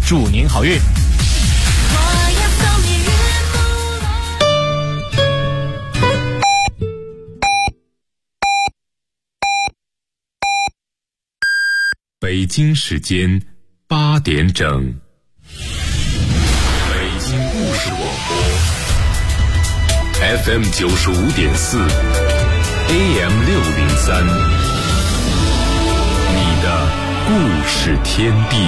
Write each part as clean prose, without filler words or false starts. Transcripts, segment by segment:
祝您好运。 北京时间8点整，北京故事广播 FM 95.4 AM 603，你的故事天地。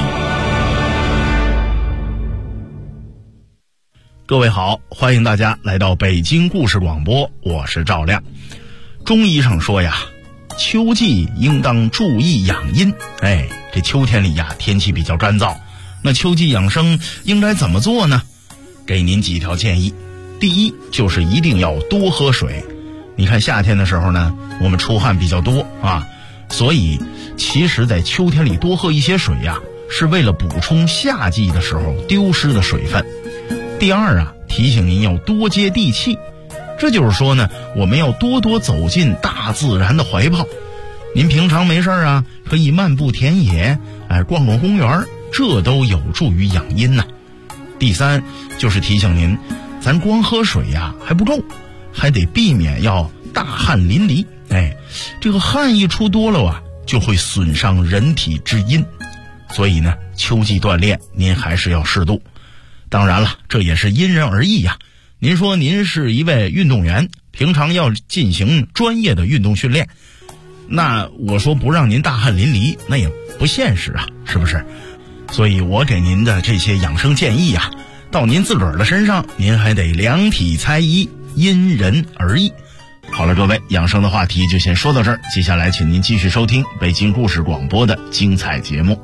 各位好，欢迎大家来到北京故事广播，我是赵亮。中医上说呀，秋季应当注意养阴。这秋天里呀，天气比较干燥，那秋季养生应该怎么做呢？给您几条建议。第一，就是一定要多喝水。你看夏天的时候呢，我们出汗比较多啊，所以其实在秋天里多喝一些水呀，是为了补充夏季的时候丢失的水分。第二啊，提醒您要多接地气，这就是说呢，我们要多多走进大自然的怀抱。您平常没事啊，可以漫步田野，逛逛公园，这都有助于养阴呐。第三，就是提醒您，咱光喝水呀还不够，还得避免要大汗淋漓。这个汗一出多了啊，就会损伤人体之阴。所以呢，秋季锻炼您还是要适度。当然了，这也是因人而异呀。您说您是一位运动员，平常要进行专业的运动训练，那我说不让您大汗淋漓，那也不现实啊，是不是？所以我给您的这些养生建议啊，到您自个儿的身上，您还得量体裁衣，因人而异。好了，各位，养生的话题就先说到这儿，接下来请您继续收听北京故事广播的精彩节目。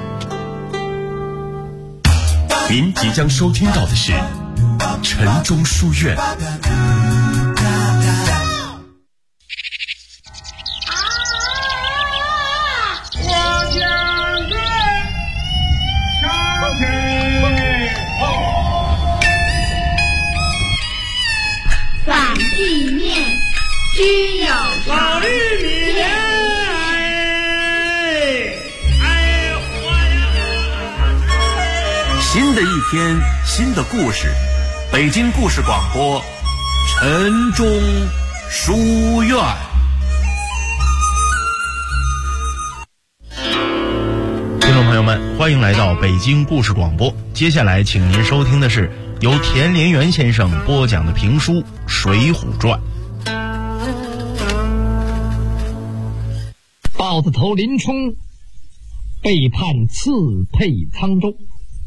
您即将收听到的是晨钟书院。 反地面需要老玉米莲， 新的一天，新的故事，北京故事广播，晨钟书院。 听众朋友们，欢迎来到北京故事广播。接下来请您收听的是由田连元先生播讲的评书《水浒传》。 豹子头林冲被判刺配沧州。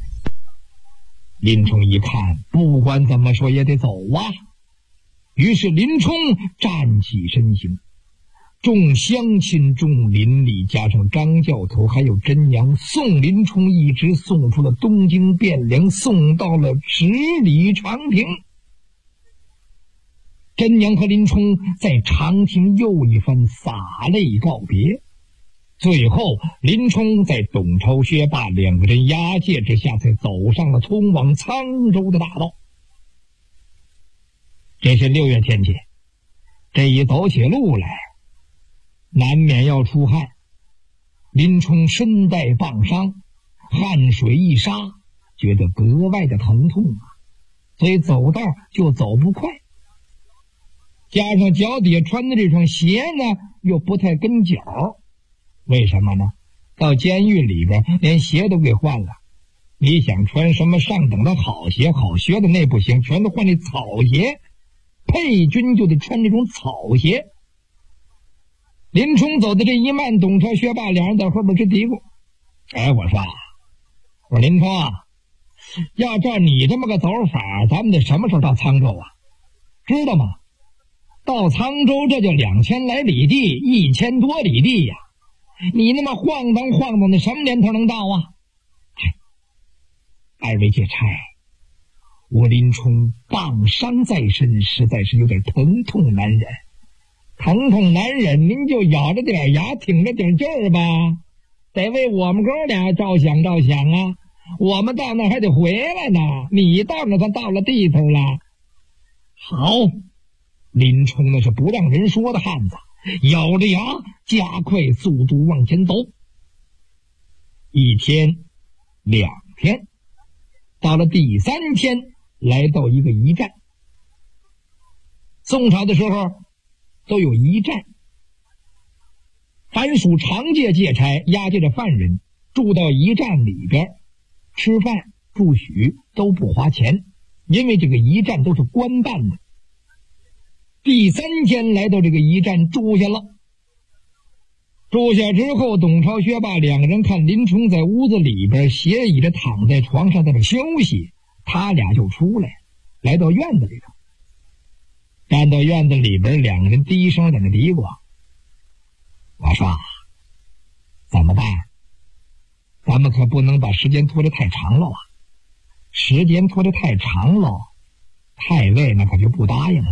林冲一看，不管怎么说也得走啊，于是林冲站起身形，众乡亲众邻里加上张教头还有真娘，送林冲一直送出了东京汴梁，送到了10里长亭。真娘和林冲在长亭又一番洒泪告别，最后林冲在董超、薛霸两个人押解之下，才走上了通往沧州的大道。这是6月天气，这一走起路来难免要出汗，林冲身带棒伤，汗水一杀，觉得格外的疼痛啊，所以走道就走不快，加上脚底下穿的这双鞋呢又不太跟脚，为什么呢？到监狱里边连鞋都给换了，你想穿什么上等的好鞋好靴的那不行，全都换那草鞋，配军就得穿这种草鞋。林冲走的这一慢，董超、薛霸两人在后边直嘀咕：我说林冲啊，要照你这么个走法，咱们得什么时候到沧州啊？知道吗？到沧州这就2000来里地，1000多里地呀，你那么晃荡晃荡的，什么年头能到啊？二位解差，我林冲棒伤在身，实在是有点疼痛难忍。疼痛难忍，您就咬着点牙，挺着点劲儿吧，得为我们哥俩着想着想啊！我们到那还得回来呢，你到那算到了地头了。好，林冲那是不让人说的汉子，咬着牙加快速度往前走。1天、2天、 到了第3天，来到一个驿站。宋朝的时候都有驿站，凡属长界界差押解着犯人住到驿站里边，吃饭住宿都不花钱，因为这个驿站都是官办的。第3天来到这个驿站住下了。住下之后，董超、薛霸两个人看林冲在屋子里边斜倚着躺在床上在这休息，他俩就出来，来到院子里头。站到院子里边，两个人低声在那嘀咕：“我说，怎么办？咱们可不能把时间拖得太长了啊！时间拖得太长了，太尉那可就不答应了。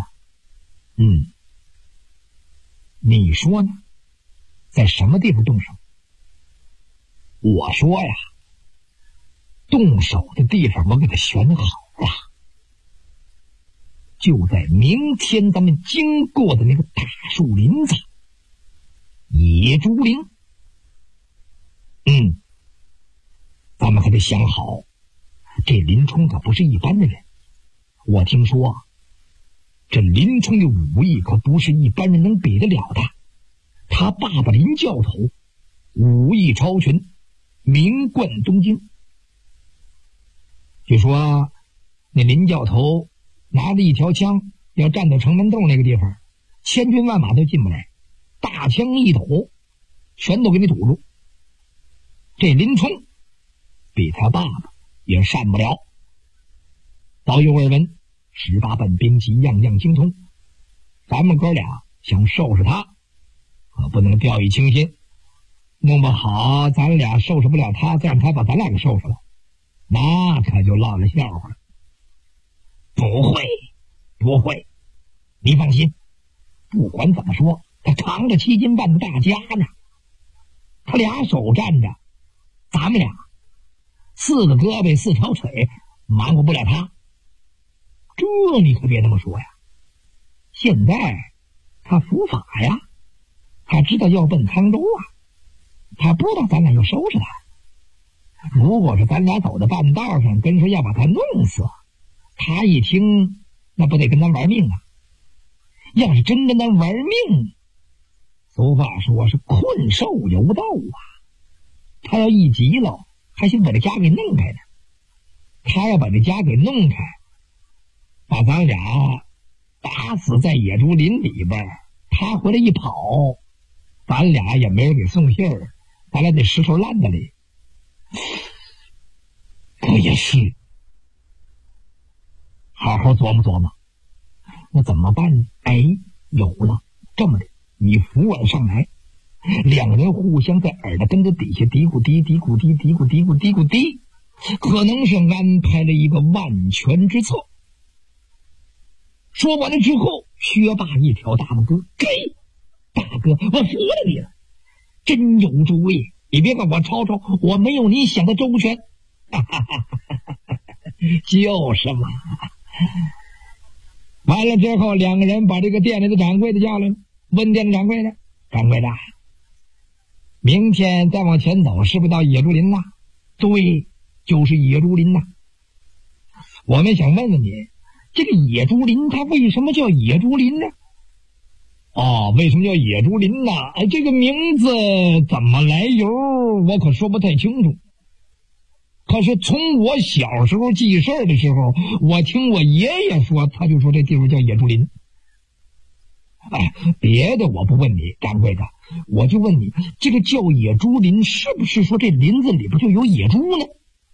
你说呢？在什么地方动手？”我说呀，动手的地方我给他选好了，就在明天咱们经过的那个大树林子，野猪林。咱们还得想好，这林冲可不是一般的人。我听说这林冲的武艺可不是一般人能比得了的。他爸爸林教头武艺超群，名冠东京。据说那林教头拿着一条枪，要站到城门洞那个地方，千军万马都进不来，大枪一抖，全都给你堵住。这林冲比他爸爸也善不了，早有耳闻，18般兵器样样精通。咱们哥俩想收拾他，可不能掉以轻心，弄不好咱俩收拾不了他，再让他把咱俩给收拾了，那可就落了笑话了。不会，你放心，不管怎么说，他扛着7斤半的大家呢，他俩手站着，咱们俩4个胳膊4条腿忙活不了他。这你可别那么说呀，现在他伏法呀，他知道要奔沧州啊，他不知道咱俩要收拾他。如果是咱俩走到半道上跟说要把他弄死，他一听那不得跟咱玩命啊？要是真跟咱玩命，俗话说是困兽犹斗啊，他要一急了还想把这家给弄开呢。他要把这家给弄开，把咱俩打死在野猪林里边，他回来一跑，咱俩也没人给送信儿，咱俩得石头烂在里。可也是，好好琢磨琢磨，那怎么办呢？有了，这么的，你扶我上来，两个人互相在耳朵根子底下嘀咕嘀嘀咕嘀嘀咕嘀咕嘀咕嘀，可能是安排了一个万全之策。说完了之后，薛霸一挑大拇哥：“大哥，我服了你了，真有主意！你别管我吵吵，我没有你想的周全。”就是嘛。完了之后，两个人把这个店里的掌柜的叫来了，问店的掌柜的：“掌柜的，明天再往前走，是不是到野猪林呐？”“对，就是野猪林呐。”“我们想问问你，这个野猪林它为什么叫野猪林呢？”“为什么叫野猪林呢？这个名字怎么来由我可说不太清楚。可是从我小时候记事儿的时候，我听我爷爷说，他就说这地方叫野猪林。别的我不问你，掌柜的，我就问你，这个叫野猪林，是不是说这林子里边就有野猪呢？”“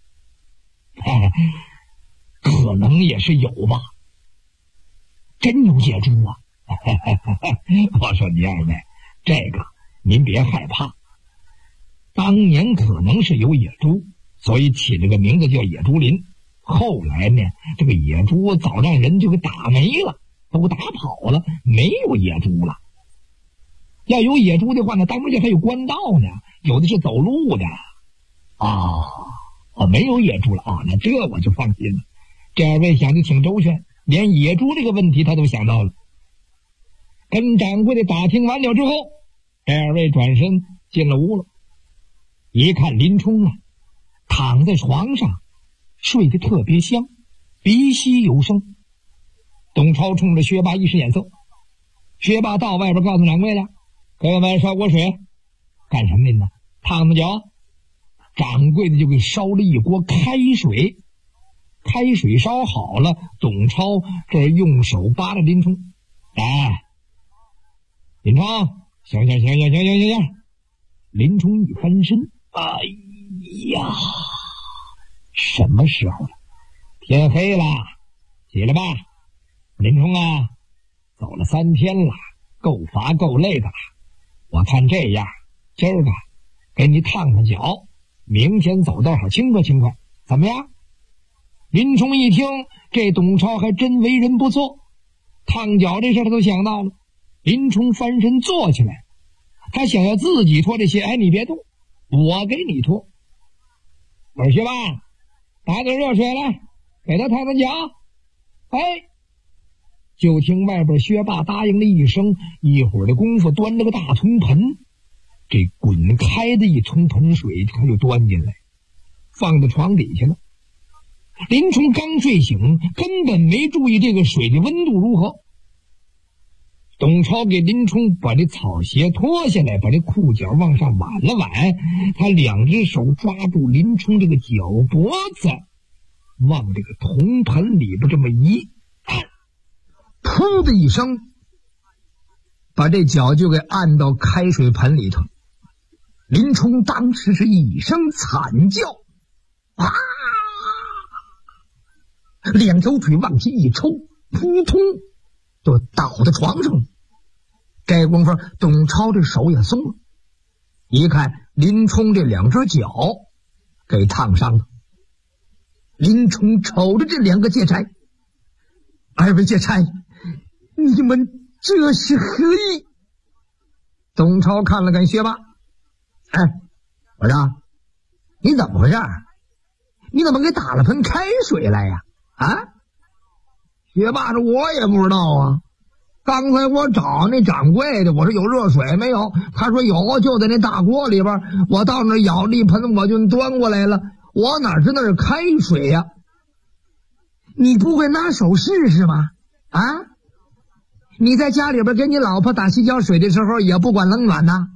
可能也是有吧。”“真有野猪啊？”我说你二位，这个您别害怕，当年可能是有野猪，所以起了个名字叫野猪林。后来呢，这个野猪早让人就给打没了，都打跑了，没有野猪了。要有野猪的话呢，当面还有官道呢，有的是走路的。没有野猪了那这我就放心了。这二位想的挺周全，连野猪这个问题他都想到了。跟掌柜的打听完了之后，这二位转身进了屋了。一看林冲躺在床上， 睡得特别香，鼻息有声。董超冲着薛霸一使眼色，薛霸到外边告诉掌柜的，给我们烧锅水。干什么呢？烫烫脚。掌柜的就给烧了一锅开水，开水烧好了，董超这用手扒着林冲，哎，林冲，行，林冲一翻身，哎呀，什么时候了？天黑了，起来吧。林冲啊，走了3天了，够乏够累的了。我看这样，今儿个给你烫烫脚，明天走道好轻快轻快，怎么样？林冲一听，这董超还真为人不错，烫脚这事他都想到了。林冲翻身坐起来，他想要自己脱这鞋，哎，你别动，我给你脱。我说薛霸，打点热水来，给他烫烫脚。哎，就听外边薛霸答应了一声，一会儿的功夫端着个大铜盆，这滚开的一冲盆水他就端进来，放到床底下了。林冲刚睡醒，根本没注意这个水的温度如何。董超给林冲把这草鞋脱下来，把这裤脚往上挽了挽，他2只手抓住林冲这个脚脖子，往这个铜盆里边这么一按，噗的一声，把这脚就给按到开水盆里头。林冲当时是一声惨叫，啊，2条腿往前一抽，扑通就倒在床上了。这功夫董超这手也松了，一看林冲这2只脚给烫伤了。林冲瞅着这2个劫差，2位劫差，你们这是何意？董超看了看薛霸，哎，我说你怎么回事？你怎么给打了盆开水来呀？啊？薛霸说我也不知道啊，刚才我找那掌柜的，我说有热水没有？他说有，就在那大锅里边。我到那舀了一盆，我就端过来了。我哪知那是开水呀？你不会拿手试试吗？啊？你在家里边给你老婆打洗脚水的时候也不管冷暖呐？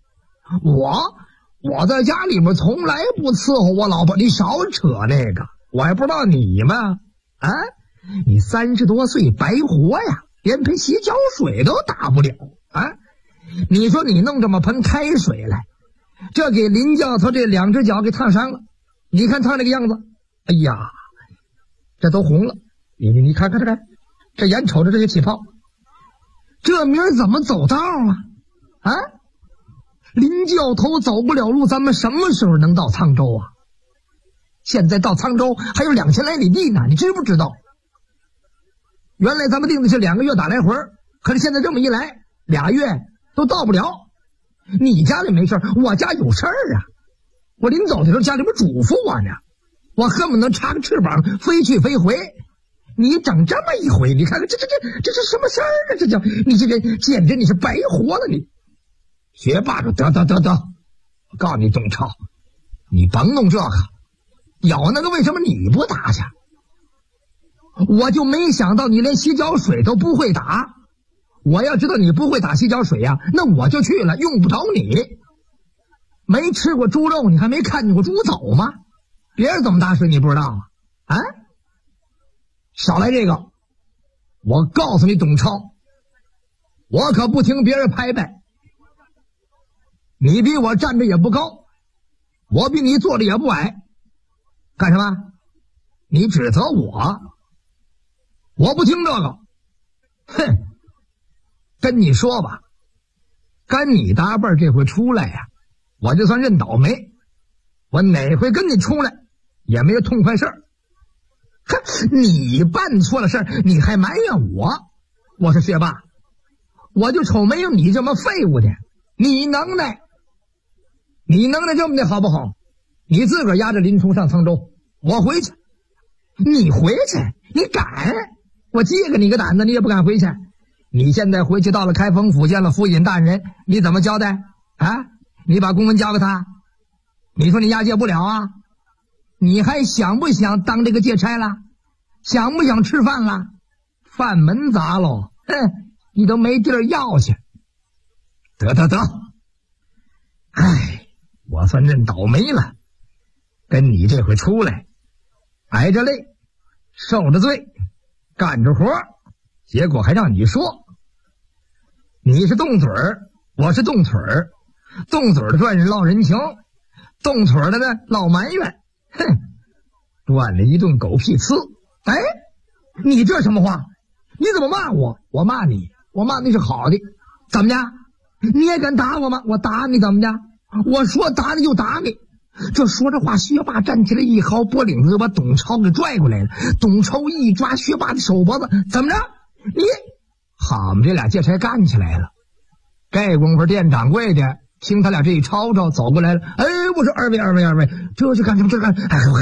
我在家里边从来不伺候我老婆，你少扯这个。我还不知道你吗？啊？你30多岁白活呀，连盆洗脚水都打不了啊！你说你弄这么盆开水来，这给林教头这2只脚给烫伤了。你看烫这个样子，哎呀，这都红了。你看看这眼瞅着这些起泡，这明儿怎么走道啊？啊，林教头走不了路，咱们什么时候能到沧州啊？现在到沧州还有2000来里地呢，你知不知道？原来咱们定的是2个月打来回，可是现在这么一来，2月都到不了。你家里没事，我家有事儿啊！我临走的时候家里边嘱咐我呢，我恨不能插个翅膀飞去飞回。你整这么一回，你看看这是什么事儿啊？这叫你这个简直你是白活了你！学霸说得，我告诉你董超，你甭弄这个，有那个为什么你不打去？我就没想到你连洗脚水都不会打。我要知道你不会打洗脚水呀，那我就去了，用不着你。没吃过猪肉，你还没看见过猪走吗？别人怎么打水你不知道啊？啊？少来这个！我告诉你董超，我可不听别人拍背。你比我站着也不高，我比你坐着也不矮，干什么？你指责我？我不听这个。哼，跟你说吧，跟你搭辈这回出来呀，我就算认倒霉。我哪回跟你出来也没有痛快事儿。哼，你办错了事儿，你还埋怨我？我说学霸，我就瞅没有你这么废物的。你能耐这么的好不好？你自个儿押着林冲上沧州，我回去。你回去？你敢？我借个你个胆子，你也不敢回去。你现在回去到了开封府见了府尹大人，你怎么交代啊？你把公文交给他，你说你押解不了啊？ 你还想不想当这个劫差了？想不想吃饭了？饭门砸喽，你都没地儿要去。得，我算认倒霉了，跟你这回出来，挨着累，受着罪，干着活，结果还让你说，你是动嘴儿，我是动腿儿，动嘴儿的赚人落人情，动腿儿的呢落埋怨，赚了一顿狗屁呲。哎，你这什么话？你怎么骂我？我骂你是好的，怎么着？你也敢打我吗？我打你怎么着？我说打你就打你。这说着话，学霸站起来一薅脖领子，就把董超给拽过来了。董超一抓学霸的手脖子，怎么着？你好嘛，这俩劫差干起来了。这功夫店掌柜的听他俩这一吵吵走过来了。哎，我说二位，这是干什么？这干？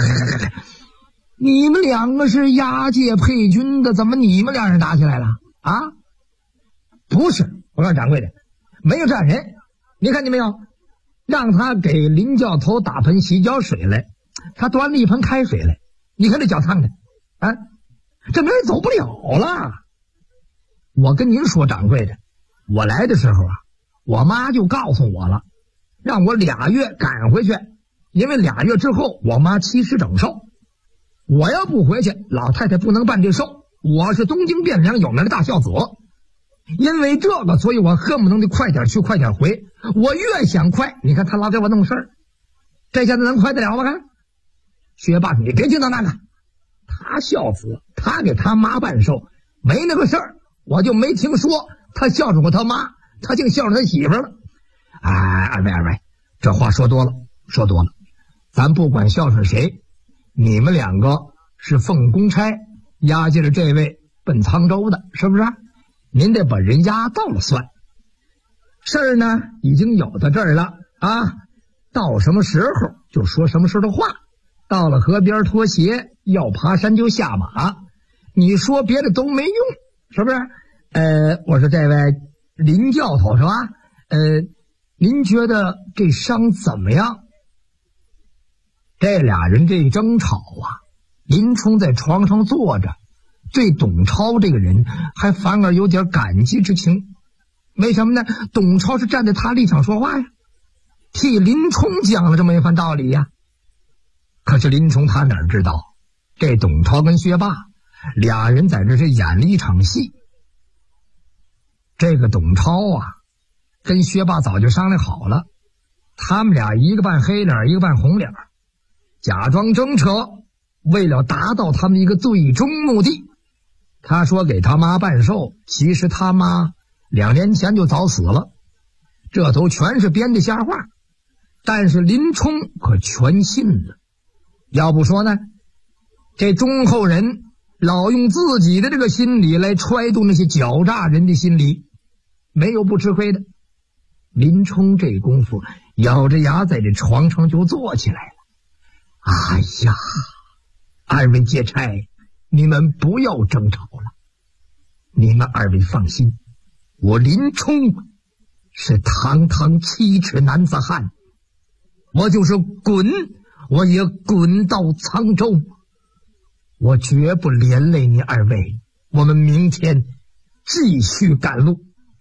你们两个是押解配军的，怎么你们俩人打起来了啊？不是，我告诉掌柜的，没有这样人。你看见没有？让他给林教头打盆洗脚水来，他端了一盆开水来，你看这脚烫的啊，这没人走不了了。我跟您说，掌柜的，我来的时候啊，我妈就告诉我了，让我2月赶回去，因为2月之后我妈70整寿，我要不回去，老太太不能办这寿。我是东京汴梁有名的大孝子，因为这个，所以我恨不能得快点去快点回。我越想快，你看他老给我弄事儿，这下子能快得了吗？看学霸，你别听到那个，他孝子，他给他妈办寿，没那个事儿，我就没听说他孝顺过他妈，他竟孝顺他媳妇了。二位，这话说多了，咱不管孝顺谁，你们两个是奉公差押解了这位奔沧州的，是不是？您得把人押到了算。事儿呢已经有到这儿了啊，到什么时候就说什么时候的话。到了河边脱鞋，要爬山就下马，你说别的都没用，是不是？我说这位林教头是吧？您觉得这伤怎么样？这俩人这一争吵啊，林冲在床上坐着，对董超这个人还反而有点感激之情。为什么呢？董超是站在他立场说话呀，替林冲讲了这么一番道理呀。可是林冲他哪知道，这董超跟薛霸俩人在这是演了一场戏。这个董超啊，跟薛霸早就商量好了，他们俩一个扮黑脸，一个扮红脸，假装争扯，为了达到他们一个最终目的。他说给他妈办寿，其实他妈2年前就早死了，这都全是编的瞎话。但是林冲可全信了，要不说呢，这忠厚人老用自己的这个心理来揣度那些狡诈人的心理，没有不吃亏的。林冲这功夫咬着牙在这床上就坐起来了。哎呀，二位劫差，你们不要争吵了，你们二位放心，我林冲是堂堂7尺男子汉，我就是滚我也滚到沧州，我绝不连累你二位。我们明天继续赶路。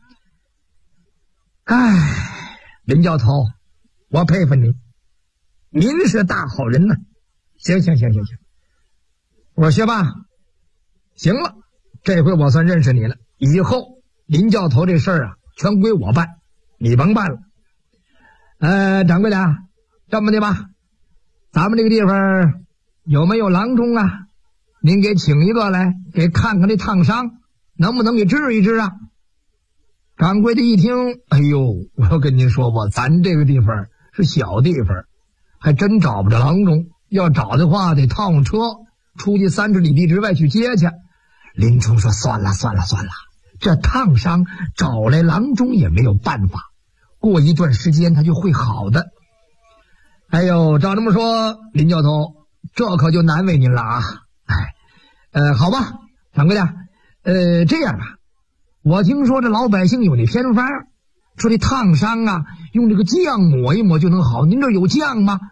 林教头，我佩服你，您是大好人呢。行，我说学霸，行了，这回我算认识你了，以后林教头这事儿啊全归我办，你甭办了。掌柜的，这么的吧，咱们这个地方有没有郎中啊？您给请一个来，给看看这烫伤能不能给治一治啊？掌柜的一听，哎呦，我要跟您说吧，咱这个地方是小地方，还真找不着郎中，要找的话得套上车出去30里地之外去接去。林冲说算了，这烫伤找来郎中也没有办法，过一段时间他就会好的。哎呦，照这么说，林教头，这可就难为您了啊。好吧，掌柜的，这样吧，我听说这老百姓有那偏方，说这烫伤啊用这个酱抹一抹就能好，您这有酱吗？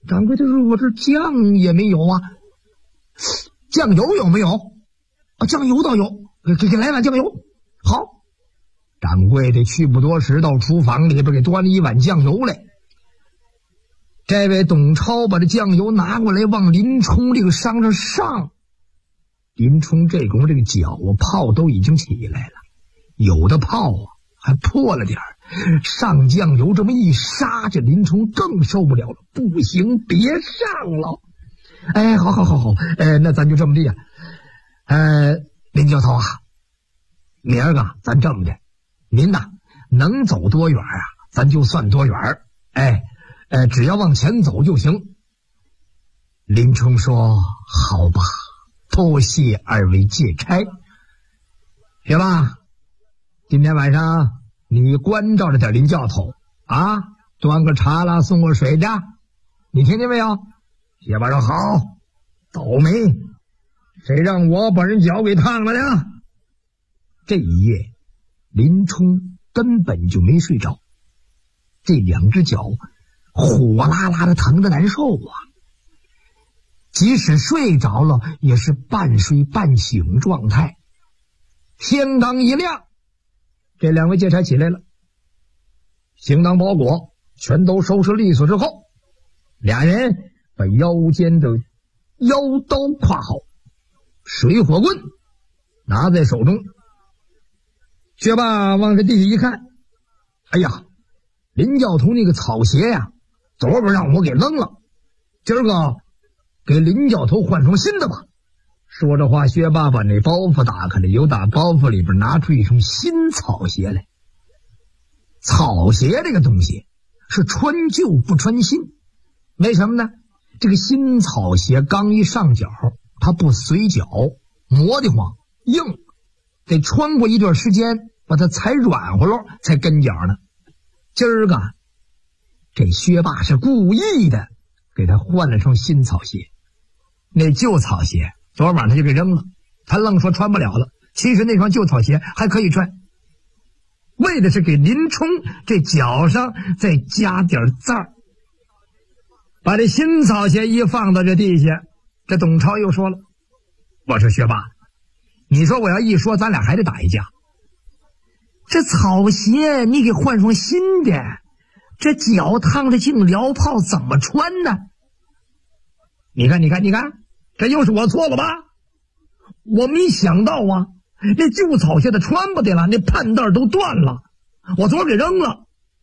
掌柜的说：“我这酱也没有啊。酱油有没有？啊，酱油倒有，给来碗酱油。好。”掌柜的去不多时，到厨房里边给端了一碗酱油来。这位董超把这酱油拿过来，往林冲这个伤上上。林冲这功夫这个脚啊泡都已经起来了，有的泡啊还破了点儿。上酱油这么一杀，这林冲更受不了了，不行，别上了。哎，好，那咱就这么地啊。林教头啊，明儿个咱这么的，您呐能走多远啊，咱就算多远。只要往前走就行。林冲说：“好吧，多谢二位借差。学霸，今天晚上你关照着点林教头啊，端个茶啦，送个水的，你听见没有？”学霸说：“好。”倒霉，谁让我把人脚给烫了呀？这一夜，林冲根本就没睡着，这两只脚火辣辣的疼得难受啊！即使睡着了，也是半睡半醒状态。天刚一亮，这两位借差起来了，行当包裹全都收拾利索之后，俩人把腰间的腰刀挎好，水火棍拿在手中。学霸往这地下一看，哎呀，林教头那个草鞋呀，昨晚让我给扔了，今儿个给林教头换双新的吧。说着话，薛霸把那包袱打开了，又打包袱里边拿出一双新草鞋来。草鞋这个东西是穿旧不穿新，为什么呢？这个新草鞋刚一上脚，它不随脚，磨得慌硬，得穿过一段时间把它踩软和了才跟脚呢。今儿个这薛霸是故意的给他换了双新草鞋，那旧草鞋昨晚上他就给扔了，他愣说穿不了了，其实那双旧草鞋还可以穿，为的是给林冲这脚上再加点字儿。把这新草鞋一放到这地下，这董超又说了：“我说学霸，你说我要一说，咱俩还得打一架。这草鞋你给换双新的，这脚烫的净燎泡，怎么穿呢？你看，这又是我错了吧？我没想到啊，那旧草鞋的穿不得了，那盼带都断了，我昨儿给扔了。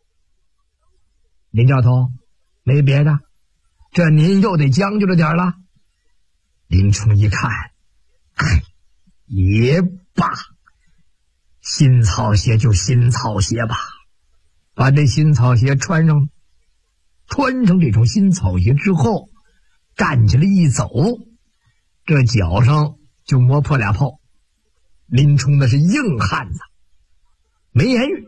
林教头，没别的。这您又得将就着点了。”林冲一看，也罢，新草鞋就新草鞋吧。把这新草鞋穿上这种新草鞋之后，站起来一走，这脚上就磨破俩泡。林冲那是硬汉子，没言语，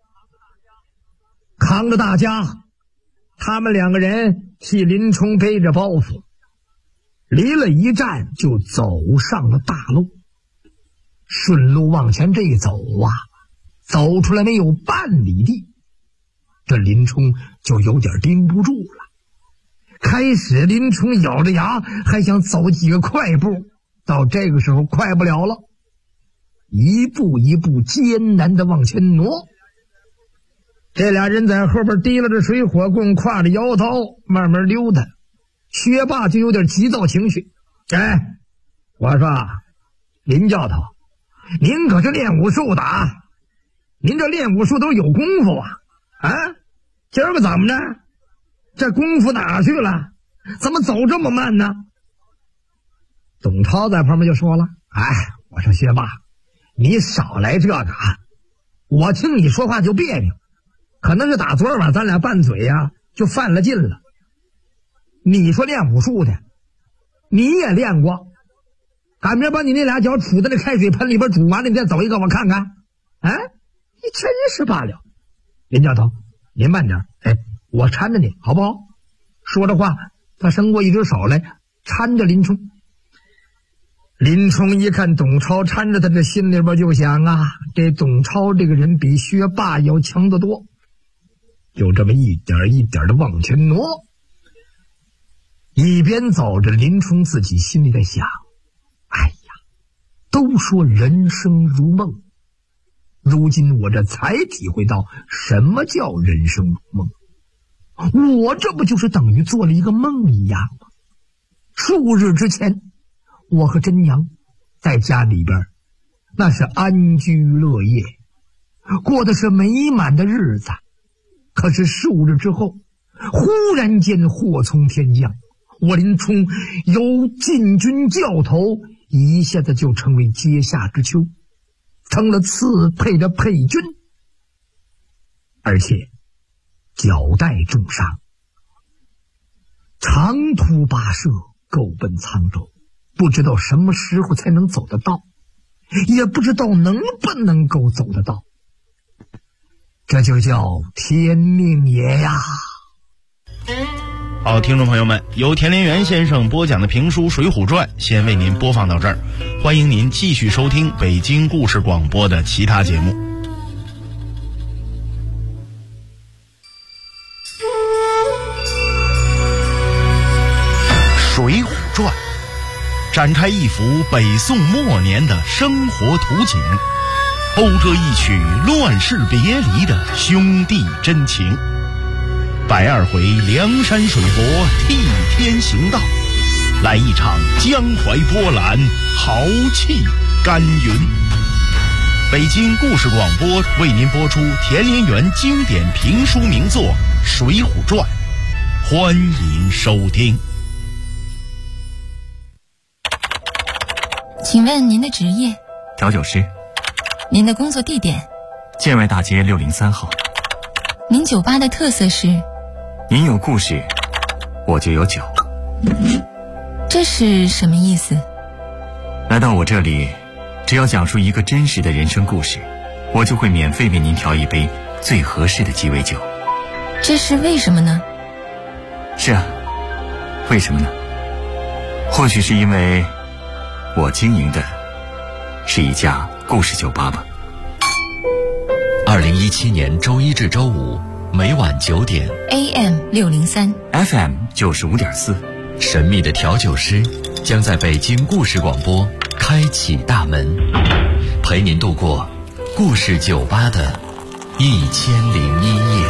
扛着大家，他们两个人替林冲背着包袱，离了一站就走上了大路。顺路往前这一走啊，走出来没有半里地，这林冲就有点盯不住了。开始林冲咬着牙还想走几个快步，到这个时候快不了了，一步一步艰难地往前挪。这俩人在后边提拉着水火棍，挎着腰刀慢慢溜达。薛霸就有点急躁情绪。我说林教头，您可是练武术的啊，您这练武术都有功夫啊，今儿个怎么着？这功夫哪去了？怎么走这么慢呢？董超在旁边就说了：“我说薛霸，你少来这个啊！我听你说话就别扭，可能是打昨晚咱俩拌嘴呀，就犯了劲了。你说练武术的，你也练过，赶明儿把你那俩脚杵在那开水盆里边煮完了，你再走一个我看看。你真是罢了。林教头，您慢点，我搀着你好不好？”说着话，他伸过一只手来搀着林冲。林冲一看董超搀着他，这心里边就想啊，这董超这个人比薛霸要强得多。就这么一点一点的往前挪。 一边走着，林冲自己心里在想，哎呀，都说人生如梦，如今我这才体会到什么叫人生如梦。我这不就是等于做了一个梦一样吗？数日之前，我和真娘在家里边那是安居乐业，过的是美满的日子。可是数日之后，忽然间祸从天降，我林冲由禁军教头一下子就成为阶下之囚，成了刺配的配军，而且脚带重伤，长途跋涉够奔沧州，不知道什么时候才能走得到，也不知道能不能够走得到，这就叫天命也呀。 好，听众朋友们，由田连元先生播讲的评书《水浒传》先为您播放到这儿，欢迎您继续收听北京故事广播的其他节目。《水浒传》展开一幅北宋末年的生活图景，勾勒一曲乱世别离的兄弟真情。102回梁山水泊替天行道，来一场江淮波澜，豪气干云。北京故事广播为您播出田连元经典评书名作《水浒传》，欢迎收听。 请问您的职业？ 调酒师。 您的工作地点？ 建外大街603号。 您酒吧的特色是？ 您有故事，我就有酒。 这是什么意思？ 来到我这里，只要讲述一个真实的人生故事，我就会免费为您调一杯最合适的鸡尾酒。 这是为什么呢？ 是啊，为什么呢？或许是因为我经营的是一家故事酒吧吧。 2017年周一至周五每晚9点 AM 603 FM 95.4， 神秘的调酒师将在北京故事广播开启大门，陪您度过故事酒吧的1001夜。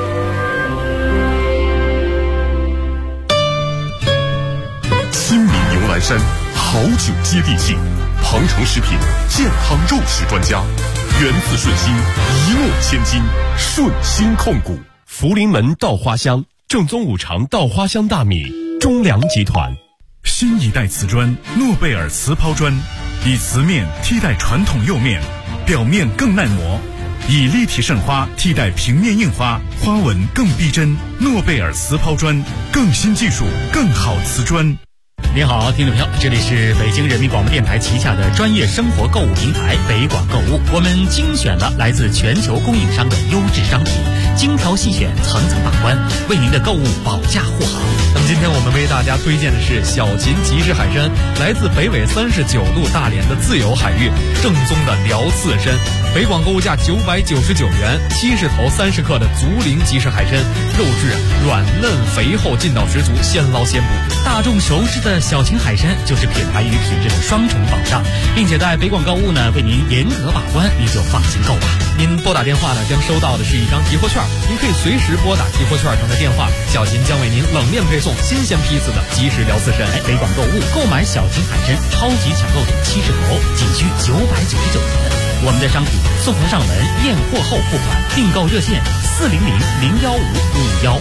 亲民牛栏山好酒接地气，庞城食品健康肉食专家，源自顺心，一诺千金，顺心控股。 福临门稻花香，正宗五常稻花香大米，中粮集团。 新一代瓷砖诺贝尔瓷抛砖，以瓷面替代传统釉面，表面更耐磨，以立体渗花替代平面印花，花纹更逼真。诺贝尔瓷抛砖，更新技术，更好瓷砖。 您好，听众朋友，这里是北京人民广播电台旗下的专业生活购物平台北广购物，我们精选了来自全球供应商的优质商品，精挑细选，层层把关，为您的购物保驾护航。 那么今天我们为大家推荐的是小秦即食海参，来自北纬39度大连的自由海域，正宗的辽刺参，北广购物价999元，70头30克的竹林即食海参，肉质软嫩肥厚，劲道十足，现捞现补。 大众熟知的小秦海参就是品牌与品质的双重保障，并且在北广购物呢为您严格把关，您就放心购吧。 您拨打电话呢将收到的是一张集货券，您可以随时拨打集货券上的电话，小秦将为您冷链配送新鲜批次的即食辽刺参。 北广购物购买小秦海参超级抢购点70头，仅需999元。我们的商品送货上门，验货后付款，订购热线400-015-51。